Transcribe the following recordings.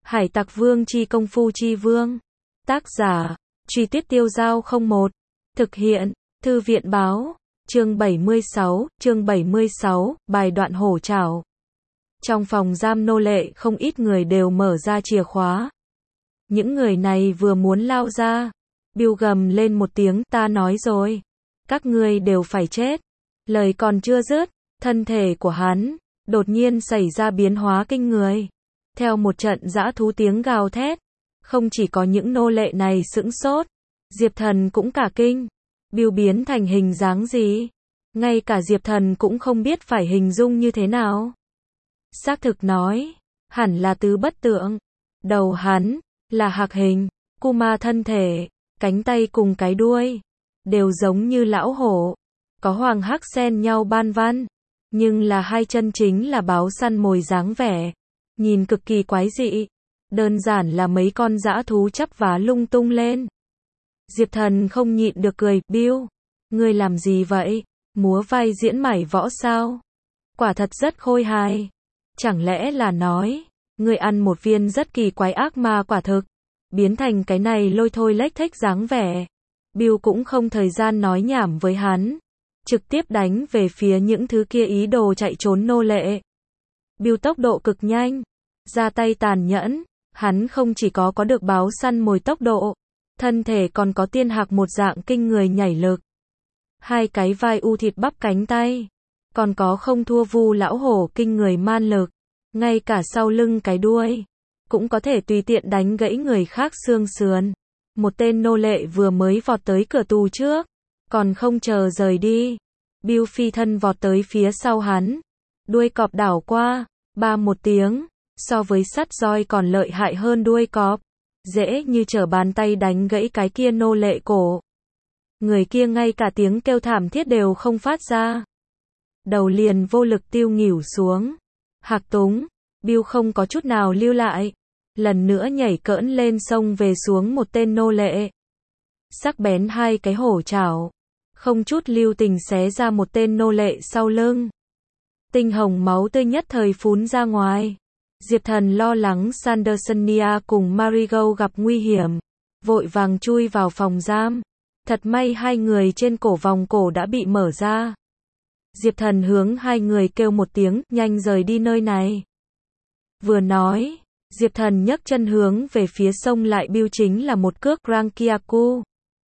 Hải Tặc Vương chi công phu chi vương. Tác giả, Truy Tuyết Tiêu Dao 01. Thực hiện, Thư viện báo. Chương 76, bài đoạn hổ trảo. Trong phòng giam nô lệ không ít người đều mở ra chìa khóa. Những người này vừa muốn lao ra. Bill gầm lên một tiếng, ta nói rồi. Các ngươi đều phải chết. Lời còn chưa dứt, thân thể của hắn đột nhiên xảy ra biến hóa kinh người. Theo một trận dã thú tiếng gào thét, không chỉ có những nô lệ này sững sốt, Diệp Thần cũng cả kinh. Bill biến thành hình dáng gì? Ngay cả Diệp Thần cũng không biết phải hình dung như thế nào. Xác thực nói, hẳn là tứ bất tượng. Đầu hắn là hạc hình, Kuma thân thể, cánh tay cùng cái đuôi đều giống như lão hổ, có hoàng hắc xen nhau ban văn, nhưng là hai chân chính là báo săn mồi dáng vẻ, nhìn cực kỳ quái dị, đơn giản là mấy con dã thú chắp vá lung tung lên. Diệp Thần không nhịn được cười, Bill, ngươi làm gì vậy? Múa vai diễn mải võ sao? Quả thật rất khôi hài. Chẳng lẽ là nói, ngươi ăn một viên rất kỳ quái ác ma quả thực, biến thành cái này lôi thôi lếch thếch dáng vẻ. Bill cũng không thời gian nói nhảm với hắn, trực tiếp đánh về phía những thứ kia ý đồ chạy trốn nô lệ. Bill tốc độ cực nhanh, ra tay tàn nhẫn, hắn không chỉ có được báo săn mồi tốc độ, thân thể còn có tiên hạc một dạng kinh người nhảy lực. Hai cái vai u thịt bắp cánh tay, còn có không thua Vu lão hổ kinh người man lực, ngay cả sau lưng cái đuôi, cũng có thể tùy tiện đánh gãy người khác xương sườn. Một tên nô lệ vừa mới vọt tới cửa tù trước, còn không chờ rời đi, Bill phi thân vọt tới phía sau hắn, đuôi cọp đảo qua, ba một tiếng, so với sắt roi còn lợi hại hơn đuôi cọp, dễ như trở bàn tay đánh gãy cái kia nô lệ cổ. Người kia ngay cả tiếng kêu thảm thiết đều không phát ra, đầu liền vô lực tiêu nghỉu xuống. Hạc túng, Bill không có chút nào lưu lại, lần nữa nhảy cỡn lên sông về xuống một tên nô lệ. Sắc bén hai cái hổ trảo, không chút lưu tình xé ra một tên nô lệ sau lưng. Tinh hồng máu tươi nhất thời phún ra ngoài. Diệp Thần lo lắng Sandersonia cùng Marigold gặp nguy hiểm, vội vàng chui vào phòng giam. Thật may hai người trên cổ vòng cổ đã bị mở ra. Diệp Thần hướng hai người kêu một tiếng, nhanh rời đi nơi này. Vừa nói, Diệp Thần nhấc chân hướng về phía sông lại Bill chính là một cước Rankiaku.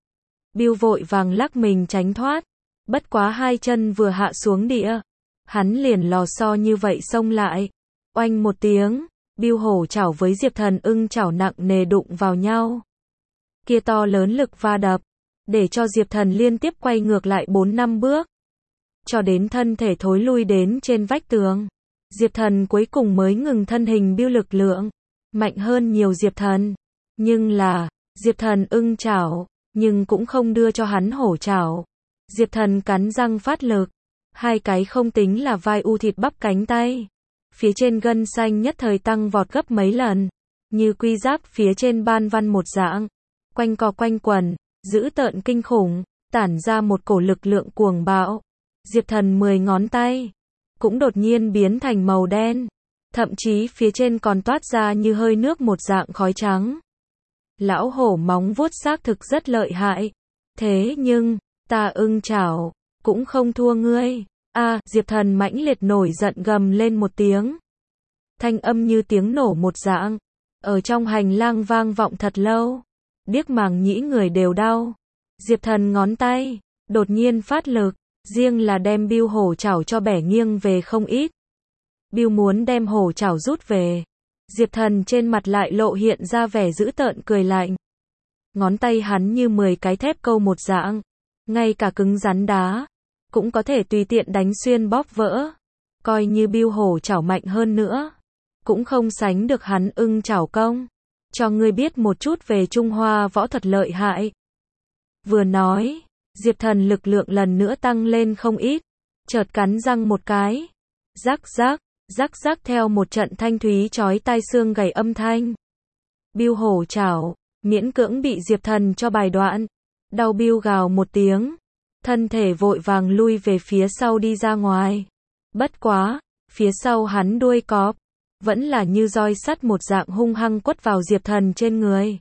Bill vội vàng lắc mình tránh thoát, bất quá hai chân vừa hạ xuống địa, hắn liền lò xo như vậy xông lại. Oanh một tiếng, Bill hổ chảo với Diệp Thần ưng chảo nặng nề đụng vào nhau. Kia to lớn lực va đập, để cho Diệp Thần liên tiếp quay ngược lại 4-5 bước, cho đến thân thể thối lui đến trên vách tường. Diệp Thần cuối cùng mới ngừng thân hình. Bill lực lượng mạnh hơn nhiều Diệp Thần, nhưng là, Diệp Thần ưng chảo, nhưng cũng không đưa cho hắn hổ chảo. Diệp Thần cắn răng phát lực, hai cái không tính là vai u thịt bắp cánh tay, phía trên gân xanh nhất thời tăng vọt gấp mấy lần, như quy giáp phía trên ban văn một dạng, quanh co quanh quẩn, dữ tợn kinh khủng, tản ra một cổ lực lượng cuồng bạo. Diệp Thần 10 ngón tay cũng đột nhiên biến thành màu đen, thậm chí phía trên còn toát ra như hơi nước một dạng khói trắng. Lão hổ móng vuốt xác thực rất lợi hại, thế nhưng, ta ưng chảo cũng không thua ngươi. Diệp Thần mãnh liệt nổi giận gầm lên một tiếng. Thanh âm như tiếng nổ một dạng, ở trong hành lang vang vọng thật lâu, điếc màng nhĩ người đều đau. Diệp Thần ngón tay đột nhiên phát lực, riêng là đem Bill hổ chảo cho bẻ nghiêng về không ít. Bill muốn đem hổ chảo rút về, Diệp Thần trên mặt lại lộ hiện ra vẻ dữ tợn cười lạnh. Ngón tay hắn như 10 cái thép câu một dạng, ngay cả cứng rắn đá cũng có thể tùy tiện đánh xuyên bóp vỡ. Coi như Bill hổ chảo mạnh hơn nữa, cũng không sánh được hắn ưng chảo công. Cho ngươi biết một chút về Trung Hoa võ thuật lợi hại. Vừa nói, Diệp Thần lực lượng lần nữa tăng lên không ít, chợt cắn răng một cái. Rắc rắc, rắc rắc theo một trận thanh thúy chói tai xương gãy âm thanh. Bill hổ chảo, miễn cưỡng bị Diệp Thần cho bài đoạn. Đau Bill gào một tiếng, thân thể vội vàng lui về phía sau đi ra ngoài. Bất quá, phía sau hắn đuôi cọp vẫn là như roi sắt một dạng hung hăng quất vào Diệp Thần trên người.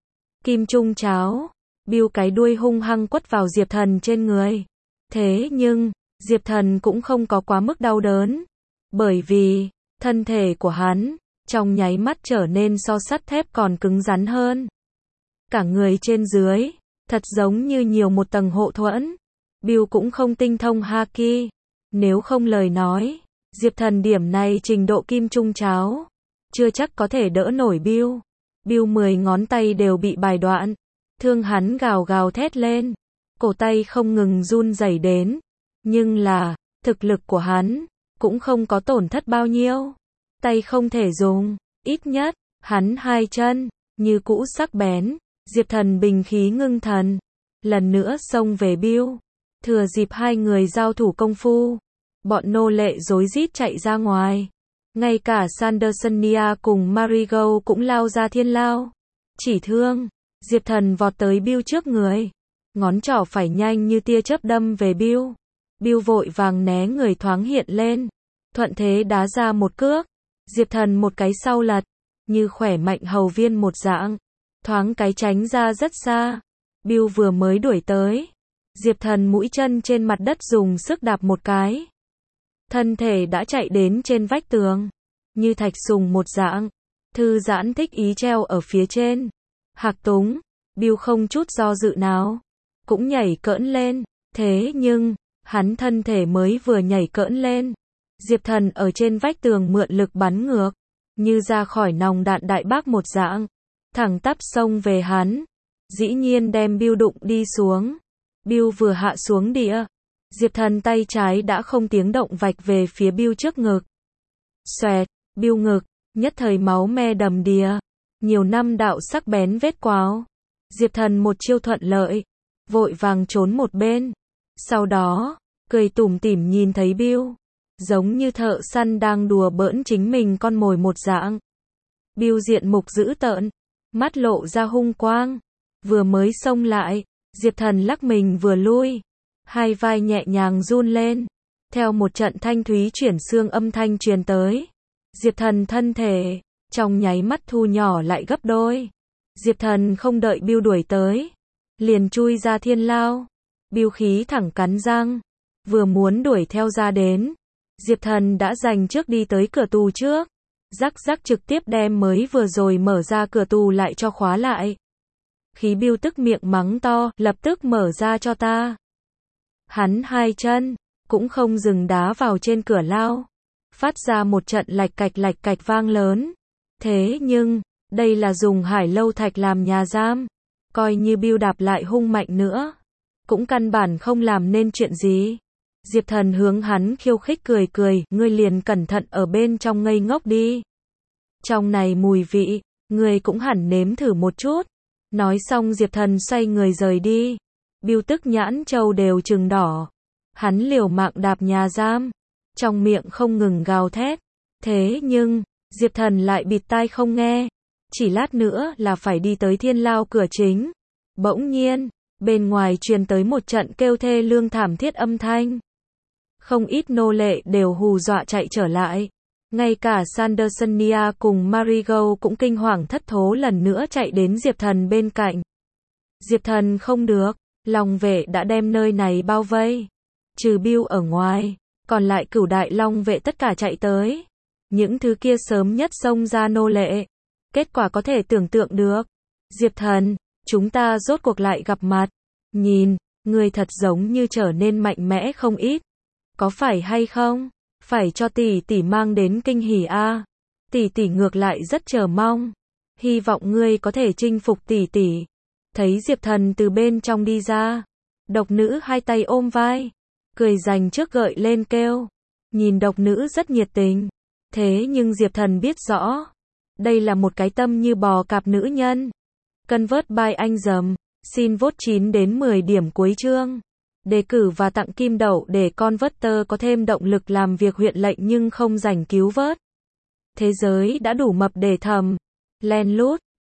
Kim Trung Cháo, Bill cái đuôi hung hăng quất vào Diệp Thần trên người. Thế nhưng, Diệp Thần cũng không có quá mức đau đớn, bởi vì, thân thể của hắn, trong nháy mắt trở nên so sắt thép còn cứng rắn hơn. Cả người trên dưới, thật giống như nhiều một tầng hộ thuẫn. Bill cũng không tinh thông Haki, nếu không lời nói, Diệp Thần điểm này trình độ Kim Trung Cháo, chưa chắc có thể đỡ nổi Bill. Bill 10 ngón tay đều bị bài đoạn, thương hắn gào gào thét lên, cổ tay không ngừng run rẩy đến, nhưng là, thực lực của hắn, cũng không có tổn thất bao nhiêu. Tay không thể dùng, ít nhất, hắn hai chân, như cũ sắc bén. Diệp Thần bình khí ngưng thần, lần nữa xông về Bill. Thừa dịp hai người giao thủ công phu, bọn nô lệ rối rít chạy ra ngoài. Ngay cả Sandersonia cùng Marigold cũng lao ra thiên lao. Chỉ thương, Diệp Thần vọt tới Bill trước người. Ngón trỏ phải nhanh như tia chớp đâm về Bill. Bill vội vàng né người thoáng hiện lên. Thuận thế đá ra một cước. Diệp Thần một cái sau lật, như khỏe mạnh hầu viên một dạng. Thoáng cái tránh ra rất xa. Bill vừa mới đuổi tới. Diệp Thần mũi chân trên mặt đất dùng sức đạp một cái. Thân thể đã chạy đến trên vách tường. Như thạch sùng một dạng. Thư giãn thích ý treo ở phía trên. Hạc túng. Bill không chút do dự nào. Cũng nhảy cỡn lên. Thế nhưng, hắn thân thể mới vừa nhảy cỡn lên. Diệp Thần ở trên vách tường mượn lực bắn ngược. Như ra khỏi nòng đạn đại bác một dạng. Thẳng tắp xông về hắn. Dĩ nhiên đem Bill đụng đi xuống. Bill vừa hạ xuống địa. Diệp Thần tay trái đã không tiếng động vạch về phía Bill trước ngực. Xoẹt, Bill ngực, nhất thời máu me đầm đìa. Nhiều năm đạo sắc bén vết quáo. Diệp Thần một chiêu thuận lợi. Vội vàng trốn một bên. Sau đó, cười tủm tỉm nhìn thấy Bill. Giống như thợ săn đang đùa bỡn chính mình con mồi một dạng. Bill diện mục dữ tợn. Mắt lộ ra hung quang. Vừa mới xông lại. Diệp Thần lắc mình vừa lui. Hai vai nhẹ nhàng run lên. Theo một trận thanh thúy chuyển xương âm thanh truyền tới. Diệp Thần thân thể, trong nháy mắt thu nhỏ lại gấp đôi. Diệp Thần không đợi Bill đuổi tới. Liền chui ra thiên lao. Bill khí thẳng cắn răng. Vừa muốn đuổi theo ra đến. Diệp Thần đã giành trước đi tới cửa tù trước. Rắc rắc trực tiếp đem mới vừa rồi mở ra cửa tù lại cho khóa lại. Khí Bill tức miệng mắng to, lập tức mở ra cho ta. Hắn hai chân, cũng không dừng đá vào trên cửa lao. Phát ra một trận lạch cạch vang lớn. Thế nhưng, đây là dùng hải lâu thạch làm nhà giam. Coi như Bill đạp lại hung mạnh nữa. Cũng căn bản không làm nên chuyện gì. Diệp Thần hướng hắn khiêu khích cười, ngươi liền cẩn thận ở bên trong ngây ngốc đi. Trong này mùi vị, ngươi cũng hẳn nếm thử một chút. Nói xong Diệp Thần xoay người rời đi. Bill tức nhãn châu đều trừng đỏ. Hắn liều mạng đạp nhà giam. Trong miệng không ngừng gào thét. Thế nhưng, Diệp Thần lại bịt tai không nghe. Chỉ lát nữa là phải đi tới thiên lao cửa chính. Bỗng nhiên, bên ngoài truyền tới một trận kêu thê lương thảm thiết âm thanh. Không ít nô lệ đều hù dọa chạy trở lại. Ngay cả Sandersonia cùng Marigold cũng kinh hoàng thất thố lần nữa chạy đến Diệp Thần bên cạnh. Diệp Thần không được, Long vệ đã đem nơi này bao vây. Trừ Bill ở ngoài, còn lại cửu đại Long vệ tất cả chạy tới. Những thứ kia sớm nhất xông ra nô lệ. Kết quả có thể tưởng tượng được. Diệp Thần, chúng ta rốt cuộc lại gặp mặt. Nhìn, ngươi thật giống như trở nên mạnh mẽ không ít. Có phải hay không? Phải cho tỷ tỷ mang đến kinh hỉ a. Tỷ tỷ ngược lại rất chờ mong. Hy vọng ngươi có thể chinh phục tỷ tỷ. Thấy Diệp Thần từ bên trong đi ra. Độc nữ hai tay ôm vai. Cười dành trước gợi lên kêu. Nhìn độc nữ rất nhiệt tình. Thế nhưng Diệp Thần biết rõ. Đây là một cái tâm như bò cạp nữ nhân. Convert by anh dầm. Xin vote 9 đến 10 điểm cuối chương. Đề cử và tặng kim đậu để Converter có thêm động lực làm việc huyện lệnh nhưng không rảnh cứu vớt. Thế giới đã đủ mập để thầm. Len lút.